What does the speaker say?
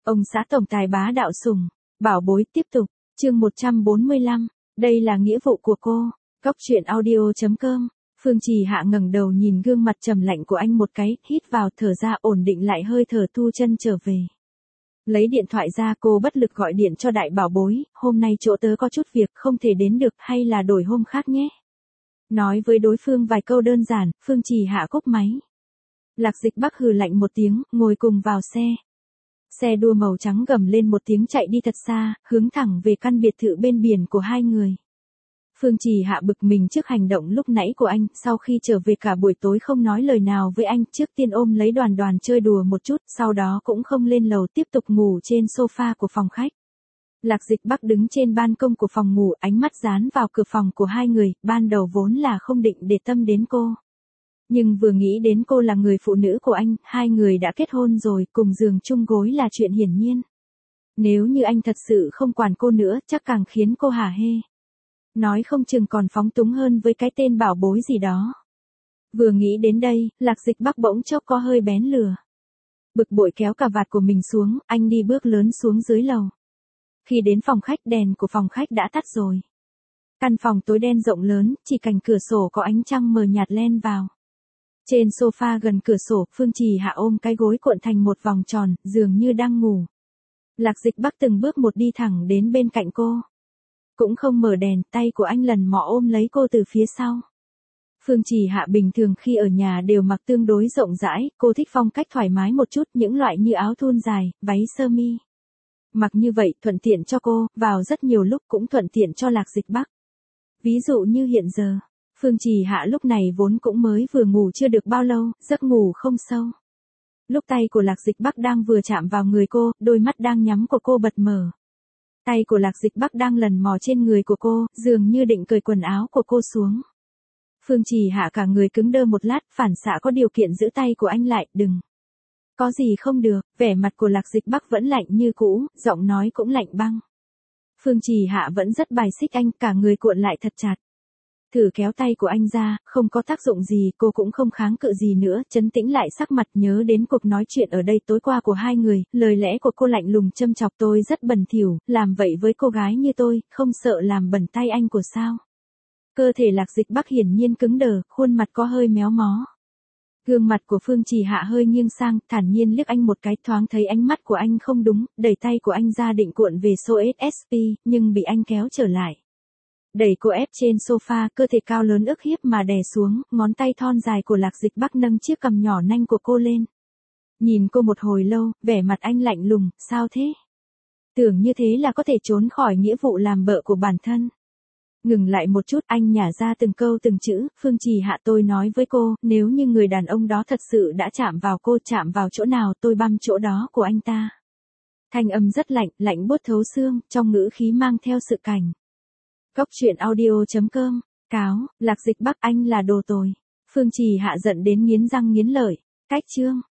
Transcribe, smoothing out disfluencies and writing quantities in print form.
Ông xã tổng tài bá đạo sủng, bảo bối tiếp tục, chương 145, đây là nghĩa vụ của cô. Góc truyện audio.com. Phương Trì Hạ ngẩng đầu nhìn gương mặt trầm lạnh của anh một cái, hít vào thở ra ổn định lại hơi thở thu chân trở về. Lấy điện thoại ra cô bất lực gọi điện cho đại bảo bối, hôm nay chỗ tớ có chút việc không thể đến được hay là đổi hôm khác nhé. Nói với đối phương vài câu đơn giản, Phương Trì Hạ cúp máy. Lạc Dịch Bắc hừ lạnh một tiếng, ngồi cùng vào xe. Xe đua màu trắng gầm lên một tiếng chạy đi thật xa, hướng thẳng về căn biệt thự bên biển của hai người. Phương Trì Hạ bực mình trước hành động lúc nãy của anh, sau khi trở về cả buổi tối không nói lời nào với anh, trước tiên ôm lấy Đoàn Đoàn chơi đùa một chút, sau đó cũng không lên lầu tiếp tục ngủ trên sofa của phòng khách. Lạc Dịch Bắc đứng trên ban công của phòng ngủ, ánh mắt dán vào cửa phòng của hai người, ban đầu vốn là không định để tâm đến cô. Nhưng vừa nghĩ đến cô là người phụ nữ của anh, hai người đã kết hôn rồi, cùng giường chung gối là chuyện hiển nhiên. Nếu như anh thật sự không quản cô nữa, chắc càng khiến cô hả hê. Nói không chừng còn phóng túng hơn với cái tên bảo bối gì đó. Vừa nghĩ đến đây, Lạc Dịch Bắc bỗng chốc có hơi bén lửa. Bực bội kéo cà vạt của mình xuống, anh đi bước lớn xuống dưới lầu. Khi đến phòng khách, đèn của phòng khách đã tắt rồi. Căn phòng tối đen rộng lớn, chỉ cạnh cửa sổ có ánh trăng mờ nhạt len vào. Trên sofa gần cửa sổ, Phương Trì Hạ ôm cái gối cuộn thành một vòng tròn, dường như đang ngủ. Lạc Dịch Bắc từng bước một đi thẳng đến bên cạnh cô. Cũng không mở đèn, tay của anh lần mò ôm lấy cô từ phía sau. Phương Trì Hạ bình thường khi ở nhà đều mặc tương đối rộng rãi, cô thích phong cách thoải mái một chút, những loại như áo thun dài, váy sơ mi. Mặc như vậy thuận tiện cho cô, vào rất nhiều lúc cũng thuận tiện cho Lạc Dịch Bắc. Ví dụ như hiện giờ, Phương Trì Hạ lúc này vốn cũng mới vừa ngủ chưa được bao lâu, giấc ngủ không sâu. Lúc tay của Lạc Dịch Bắc đang vừa chạm vào người cô, đôi mắt đang nhắm của cô bật mở. Tay của Lạc Dịch Bắc đang lần mò trên người của cô, dường như định cởi quần áo của cô xuống. Phương Trì Hạ cả người cứng đơ một lát, phản xạ có điều kiện giữ tay của anh lại, đừng. Có gì không được, vẻ mặt của Lạc Dịch Bắc vẫn lạnh như cũ, giọng nói cũng lạnh băng. Phương Trì Hạ vẫn rất bài xích anh, cả người cuộn lại thật chặt. Thử kéo tay của anh ra, không có tác dụng gì, cô cũng không kháng cự gì nữa, trấn tĩnh lại sắc mặt, nhớ đến cuộc nói chuyện ở đây tối qua của hai người, lời lẽ của cô lạnh lùng châm chọc, tôi rất bẩn thỉu, làm vậy với cô gái như tôi, không sợ làm bẩn tay anh của sao. Cơ thể Lạc Dịch Bắc hiển nhiên cứng đờ, khuôn mặt có hơi méo mó. Gương mặt của Phương Trì Hạ hơi nghiêng sang, thản nhiên liếc anh một cái, thoáng thấy ánh mắt của anh không đúng, đẩy tay của anh ra định cuộn về xô SSP, nhưng bị anh kéo trở lại. Đẩy cô ép trên sofa, cơ thể cao lớn ức hiếp mà đè xuống, ngón tay thon dài của Lạc Dịch Bắc nâng chiếc cằm nhỏ nanh của cô lên. Nhìn cô một hồi lâu, vẻ mặt anh lạnh lùng, sao thế? Tưởng như thế là có thể trốn khỏi nghĩa vụ làm vợ của bản thân. Ngừng lại một chút, anh nhả ra từng câu từng chữ, Phương Trì Hạ, tôi nói với cô, nếu như người đàn ông đó thật sự đã chạm vào cô, chạm vào chỗ nào tôi băm chỗ đó của anh ta. Thanh âm rất lạnh, lạnh buốt thấu xương, trong ngữ khí mang theo sự cảnh. Góc truyện audio.com. Cáo, Lạc Dịch Bắc, anh là đồ tồi. Phương Trì Hạ giận đến nghiến răng nghiến lợi. Cách chương.